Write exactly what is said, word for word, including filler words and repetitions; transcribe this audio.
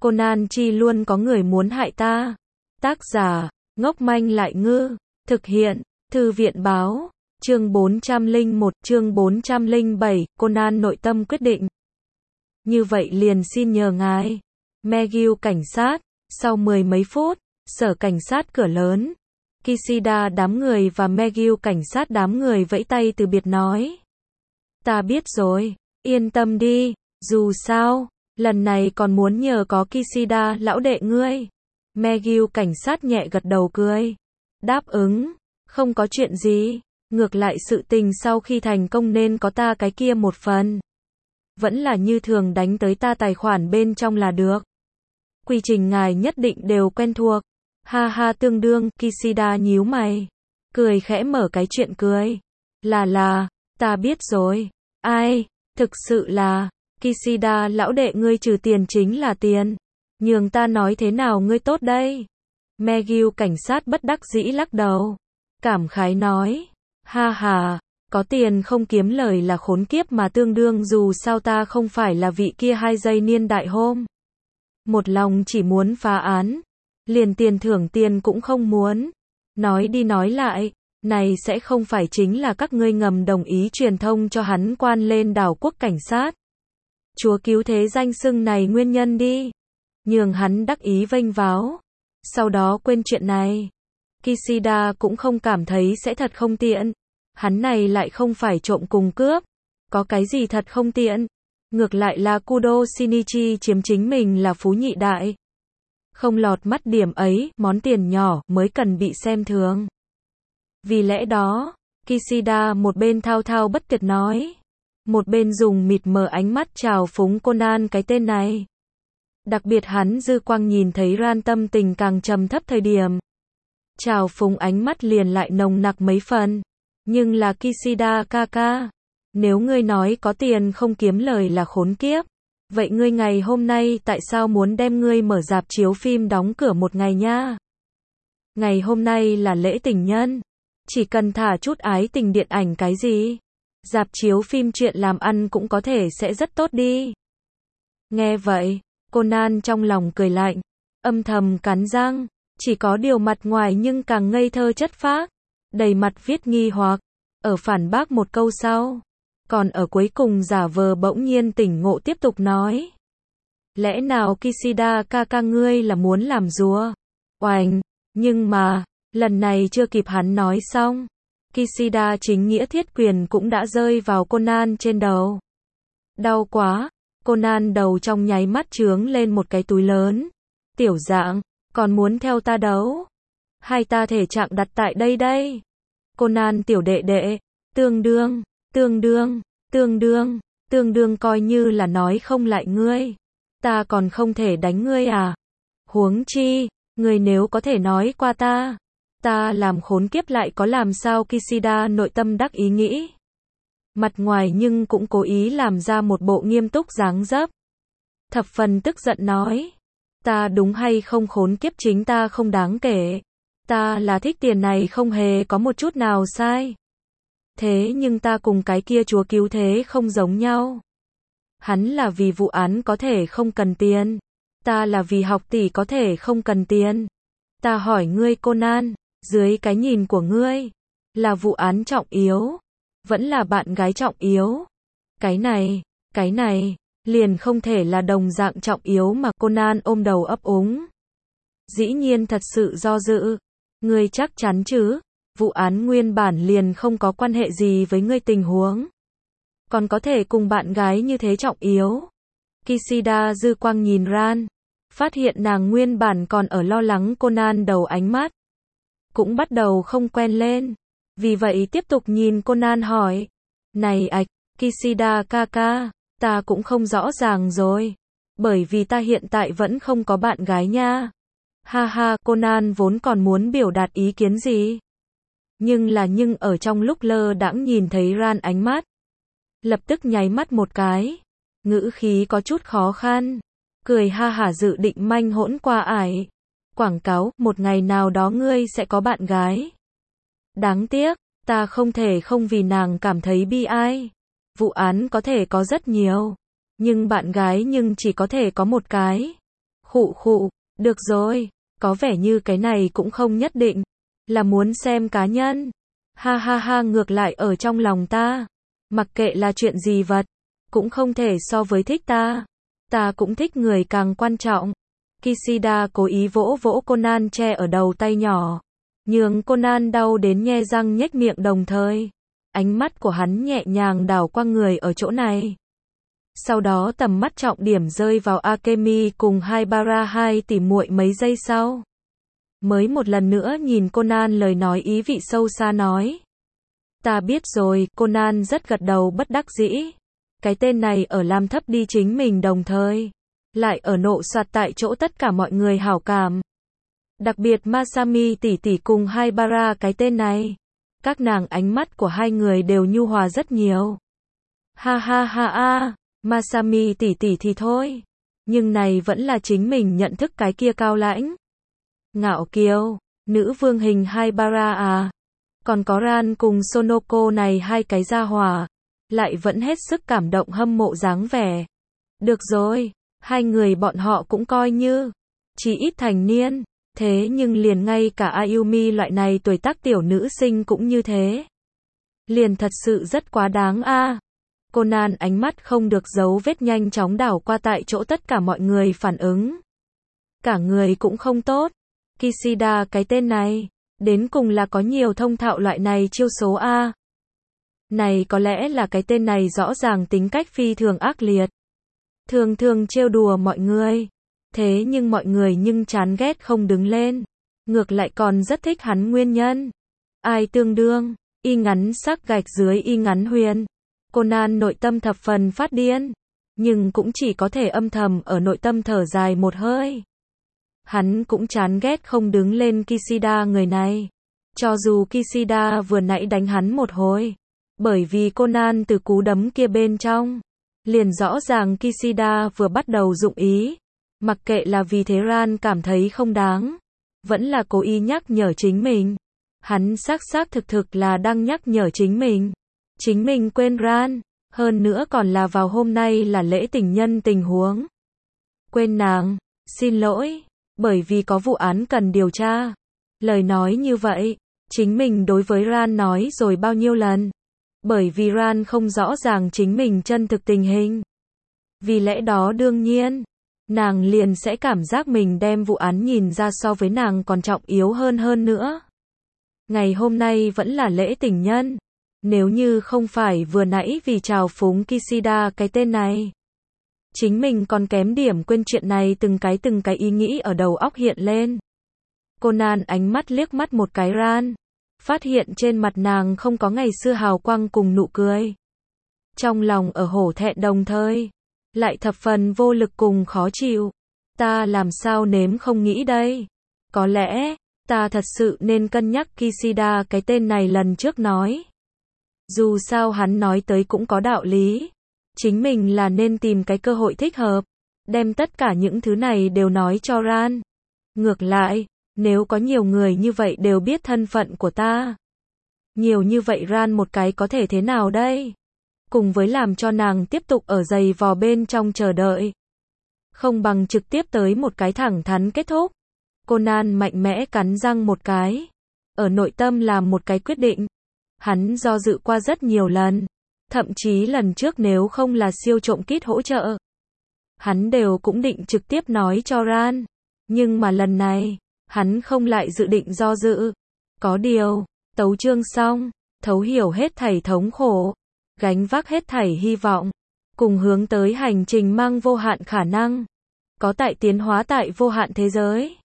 Conan chi luôn có người muốn hại ta. Tác giả, ngốc manh lại ngư. Thực hiện, Thư viện báo. Chương bốn trăm lẻ một, chương bốn trăm lẻ bảy, Conan nội tâm quyết định. Như vậy liền xin nhờ ngài. McGill cảnh sát. Sau mười mấy phút, sở cảnh sát cửa lớn. Kishida đám người và McGill cảnh sát đám người vẫy tay từ biệt nói. Ta biết rồi, yên tâm đi, dù sao, lần này còn muốn nhờ có Kishida lão đệ ngươi. McGill cảnh sát nhẹ gật đầu cười. Đáp ứng, không có chuyện gì, ngược lại sự tình sau khi thành công nên có ta cái kia một phần. Vẫn là như thường đánh tới ta tài khoản bên trong là được. Quy trình ngài nhất định đều quen thuộc. Ha ha tương đương, Kishida nhíu mày. Cười khẽ mở cái chuyện cười. Là là, ta biết rồi. Ai, thực sự là, Kishida lão đệ ngươi trừ tiền chính là tiền. Nhường ta nói thế nào ngươi tốt đây? McGill cảnh sát bất đắc dĩ lắc đầu. Cảm khái nói. Ha ha, có tiền không kiếm lời là khốn kiếp mà tương đương dù sao ta không phải là vị kia hai giây niên đại hôm. Một lòng chỉ muốn phá án. Liền tiền thưởng tiền cũng không muốn. Nói đi nói lại, này sẽ không phải chính là các ngươi ngầm đồng ý truyền thông cho hắn quan lên đảo quốc cảnh sát. Chúa cứu thế danh xưng này nguyên nhân đi. Nhường hắn đắc ý vênh váo. Sau đó quên chuyện này. Kishida cũng không cảm thấy sẽ thật không tiện. Hắn này lại không phải trộm cùng cướp. Có cái gì thật không tiện. Ngược lại là Kudo Shinichi chiếm chính mình là phú nhị đại. Không lọt mắt điểm ấy, món tiền nhỏ mới cần bị xem thường. Vì lẽ đó, Kishida một bên thao thao bất tuyệt nói. Một bên dùng mịt mờ ánh mắt trào phúng Conan cái tên này. Đặc biệt hắn dư quang nhìn thấy Ran tâm tình càng trầm thấp thời điểm. Trào phúng ánh mắt liền lại nồng nặc mấy phần. Nhưng là Kishida ca ca. Nếu ngươi nói có tiền không kiếm lời là khốn kiếp. Vậy ngươi ngày hôm nay tại sao muốn đem ngươi mở rạp chiếu phim đóng cửa một ngày nha? Ngày hôm nay là lễ tình nhân. Chỉ cần thả chút ái tình điện ảnh cái gì? Rạp chiếu phim chuyện làm ăn cũng có thể sẽ rất tốt đi. Nghe vậy, Conan trong lòng cười lạnh. Âm thầm cắn răng. Chỉ có điều mặt ngoài nhưng càng ngây thơ chất phác. Đầy mặt viết nghi hoặc. Ở phản bác một câu sau. Còn ở cuối cùng giả vờ bỗng nhiên tỉnh ngộ tiếp tục nói. Lẽ nào Kishida ca ca ngươi là muốn làm rùa? Oành, nhưng mà, lần này chưa kịp hắn nói xong. Kishida chính nghĩa thiết quyền cũng đã rơi vào Conan trên đầu. Đau quá, Conan đầu trong nháy mắt trướng lên một cái túi lớn. Tiểu dạng, còn muốn theo ta đấu? Hai ta thể trạng đặt tại đây đây. Conan tiểu đệ đệ, tương đương. Tương đương, tương đương, tương đương coi như là nói không lại ngươi. Ta còn không thể đánh ngươi à? Huống chi, ngươi nếu có thể nói qua ta. Ta làm khốn kiếp lại có làm sao Kishida nội tâm đắc ý nghĩ. Mặt ngoài nhưng cũng cố ý làm ra một bộ nghiêm túc dáng dấp. Thập phần tức giận nói. Ta đúng hay không khốn kiếp chính ta không đáng kể. Ta là thích tiền này không hề có một chút nào sai. Thế nhưng ta cùng cái kia chúa cứu thế không giống nhau. Hắn là vì vụ án có thể không cần tiền. Ta là vì học tỷ có thể không cần tiền. Ta hỏi ngươi Conan, dưới cái nhìn của ngươi, là vụ án trọng yếu, vẫn là bạn gái trọng yếu. Cái này, cái này, liền không thể là đồng dạng trọng yếu mà Conan ôm đầu ấp úng. Dĩ nhiên thật sự do dự. Ngươi chắc chắn chứ? Vụ án nguyên bản liền không có quan hệ gì với ngươi tình huống. Còn có thể cùng bạn gái như thế trọng yếu. Kishida dư quang nhìn Ran. Phát hiện nàng nguyên bản còn ở lo lắng Conan đầu ánh mắt. Cũng bắt đầu không quen lên. Vì vậy tiếp tục nhìn Conan hỏi. Này ạch, Kishida ca ca, ta cũng không rõ ràng rồi. Bởi vì ta hiện tại vẫn không có bạn gái nha. Ha ha, Conan vốn còn muốn biểu đạt ý kiến gì. Nhưng là nhưng ở trong lúc lơ đãng nhìn thấy Ran ánh mắt. Lập tức nháy mắt một cái. Ngữ khí có chút khó khăn. Cười ha hả dự định manh hỗn qua ải. Quảng cáo, một ngày nào đó ngươi sẽ có bạn gái. Đáng tiếc, ta không thể không vì nàng cảm thấy bi ai. Vụ án có thể có rất nhiều. Nhưng bạn gái nhưng chỉ có thể có một cái. Khụ khụ, được rồi, có vẻ như cái này cũng không nhất định, là muốn xem cá nhân. Ha ha ha, ngược lại ở trong lòng ta, mặc kệ là chuyện gì vật, cũng không thể so với thích ta. Ta cũng thích người càng quan trọng. Kishida cố ý vỗ vỗ Conan che ở đầu tay nhỏ, nhường Conan đau đến nhe răng nhếch miệng, đồng thời ánh mắt của hắn nhẹ nhàng đảo qua người ở chỗ này. Sau đó tầm mắt trọng điểm rơi vào Akemi cùng Haibara hai tỷ muội mấy giây sau. Mới một lần nữa nhìn Conan, lời nói ý vị sâu xa nói. Ta biết rồi, Conan rất gật đầu bất đắc dĩ. Cái tên này ở làm thấp đi chính mình, đồng thời lại ở nộ soạt tại chỗ tất cả mọi người hảo cảm. Đặc biệt Masami tỷ tỷ cùng Haibara, cái tên này, các nàng ánh mắt của hai người đều nhu hòa rất nhiều. Ha ha ha a, Masami tỷ tỷ thì thôi, nhưng này vẫn là chính mình nhận thức cái kia cao lãnh, ngạo kiều, nữ vương hình Haibara à. Còn có Ran cùng Sonoko này hai cái gia hỏa, lại vẫn hết sức cảm động hâm mộ dáng vẻ. Được rồi, hai người bọn họ cũng coi như chỉ ít thành niên, thế nhưng liền ngay cả Ayumi loại này tuổi tác tiểu nữ sinh cũng như thế. Liền thật sự rất quá đáng a. À. Conan ánh mắt không được giấu vết nhanh chóng đảo qua tại chỗ tất cả mọi người phản ứng. Cả người cũng không tốt. Kishida cái tên này, đến cùng là có nhiều thông thạo loại này chiêu số a. À. Này có lẽ là cái tên này rõ ràng tính cách phi thường ác liệt. Thường thường trêu đùa mọi người. Thế nhưng mọi người nhưng chán ghét không đứng lên. Ngược lại còn rất thích hắn nguyên nhân. Ai tương đương, y ngắn sắc gạch dưới y ngắn huyền. Conan nội tâm thập phần phát điên. Nhưng cũng chỉ có thể âm thầm ở nội tâm thở dài một hơi. Hắn cũng chán ghét không đứng lên Kishida người này. Cho dù Kishida vừa nãy đánh hắn một hồi. Bởi vì Conan từ cú đấm kia bên trong, liền rõ ràng Kishida vừa bắt đầu dụng ý. Mặc kệ là vì thế Ran cảm thấy không đáng, vẫn là cố ý nhắc nhở chính mình. Hắn xác xác thực thực là đang nhắc nhở chính mình. Chính mình quên Ran, hơn nữa còn là vào hôm nay là lễ tình nhân tình huống. Quên nàng, xin lỗi, bởi vì có vụ án cần điều tra. Lời nói như vậy, chính mình đối với Ran nói rồi bao nhiêu lần. Bởi vì Ran không rõ ràng chính mình chân thực tình hình. Vì lẽ đó đương nhiên, nàng liền sẽ cảm giác mình đem vụ án nhìn ra so với nàng còn trọng yếu hơn hơn nữa. Ngày hôm nay vẫn là lễ tình nhân. Nếu như không phải vừa nãy vì trào phúng Kishida cái tên này, chính mình còn kém điểm quên chuyện này, từng cái từng cái ý nghĩ ở đầu óc hiện lên. Conan ánh mắt liếc mắt một cái Ran, phát hiện trên mặt nàng không có ngày xưa hào quang cùng nụ cười. Trong lòng ở hổ thẹn đồng thời, lại thập phần vô lực cùng khó chịu. Ta làm sao nếm không nghĩ đây? Có lẽ, ta thật sự nên cân nhắc Kishida cái tên này lần trước nói. Dù sao hắn nói tới cũng có đạo lý. Chính mình là nên tìm cái cơ hội thích hợp, đem tất cả những thứ này đều nói cho Ran. Ngược lại, nếu có nhiều người như vậy đều biết thân phận của ta, nhiều như vậy Ran một cái có thể thế nào đây? Cùng với làm cho nàng tiếp tục ở giày vò bên trong chờ đợi, không bằng trực tiếp tới một cái thẳng thắn kết thúc. Conan mạnh mẽ cắn răng một cái, ở nội tâm làm một cái quyết định. Hắn do dự qua rất nhiều lần, thậm chí lần trước nếu không là siêu trộm kít hỗ trợ, hắn đều cũng định trực tiếp nói cho Ran. Nhưng mà lần này, hắn không lại dự định do dự. Có điều, tấu chương xong, thấu hiểu hết thảy thống khổ, gánh vác hết thảy hy vọng, cùng hướng tới hành trình mang vô hạn khả năng, có tại tiến hóa tại vô hạn thế giới.